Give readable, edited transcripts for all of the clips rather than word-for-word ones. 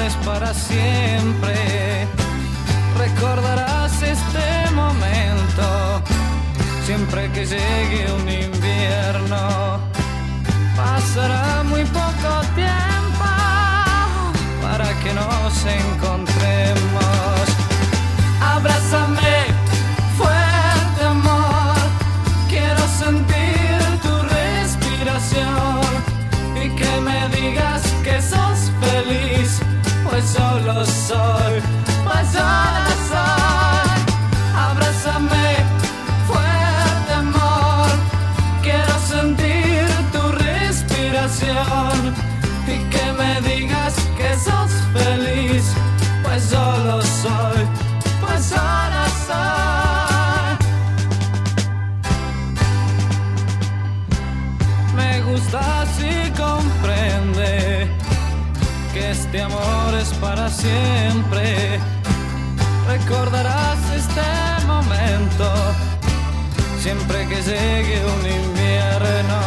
es para siempre. Recordarás este momento siempre que llegue un invierno. Pasará muy poco tiempo para que nos encontremos. Abrázame fuerte, amor, quiero sentir tu respiración y que me digas que sos feliz, pues yo lo soy, pues yo lo soy. Abrázame fuerte, amor, quiero sentir tu respiración y que me digas que sos feliz, pues yo lo soy, pues yo lo soy. Me gusta si comprende que este amor es para siempre. Recordarás este momento siempre que llegue un invierno.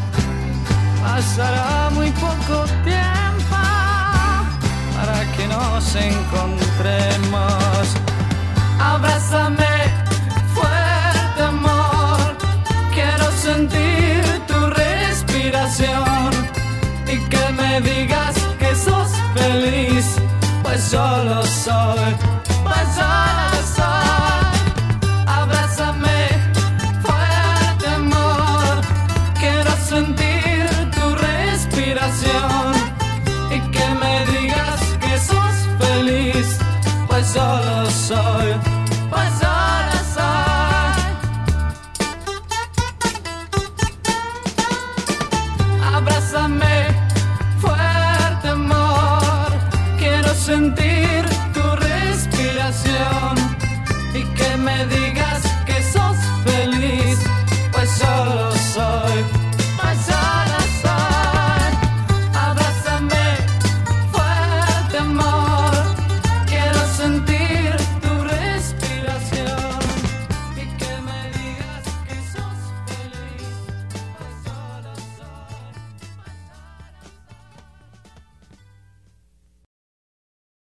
Pasará muy poco tiempo para que nos encontremos. Abrázame fuerte, amor, quiero sentir tu respiración y que me digas que sos feliz, pues yo lo soy, pues yo lo soy. Abrázame fuerte, amor, quiero sentir tu respiración y que me digas que sos feliz, pues yo lo soy, pues yo lo soy. Abrázame fuerte, amor, quiero sentir